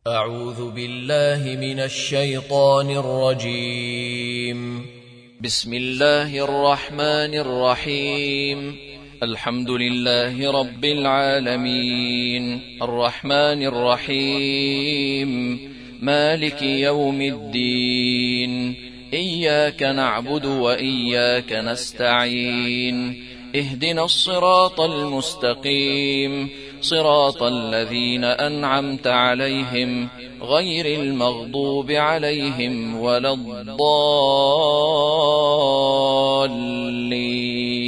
أعوذ بالله من الشيطان الرجيم. بسم الله الرحمن الرحيم. الحمد لله رب العالمين، الرحمن الرحيم، مالك يوم الدين، إياك نعبد وإياك نستعين، اهدنا الصراط المستقيم، صراط الذين أنعمت عليهم غير المغضوب عليهم ولا الضالين.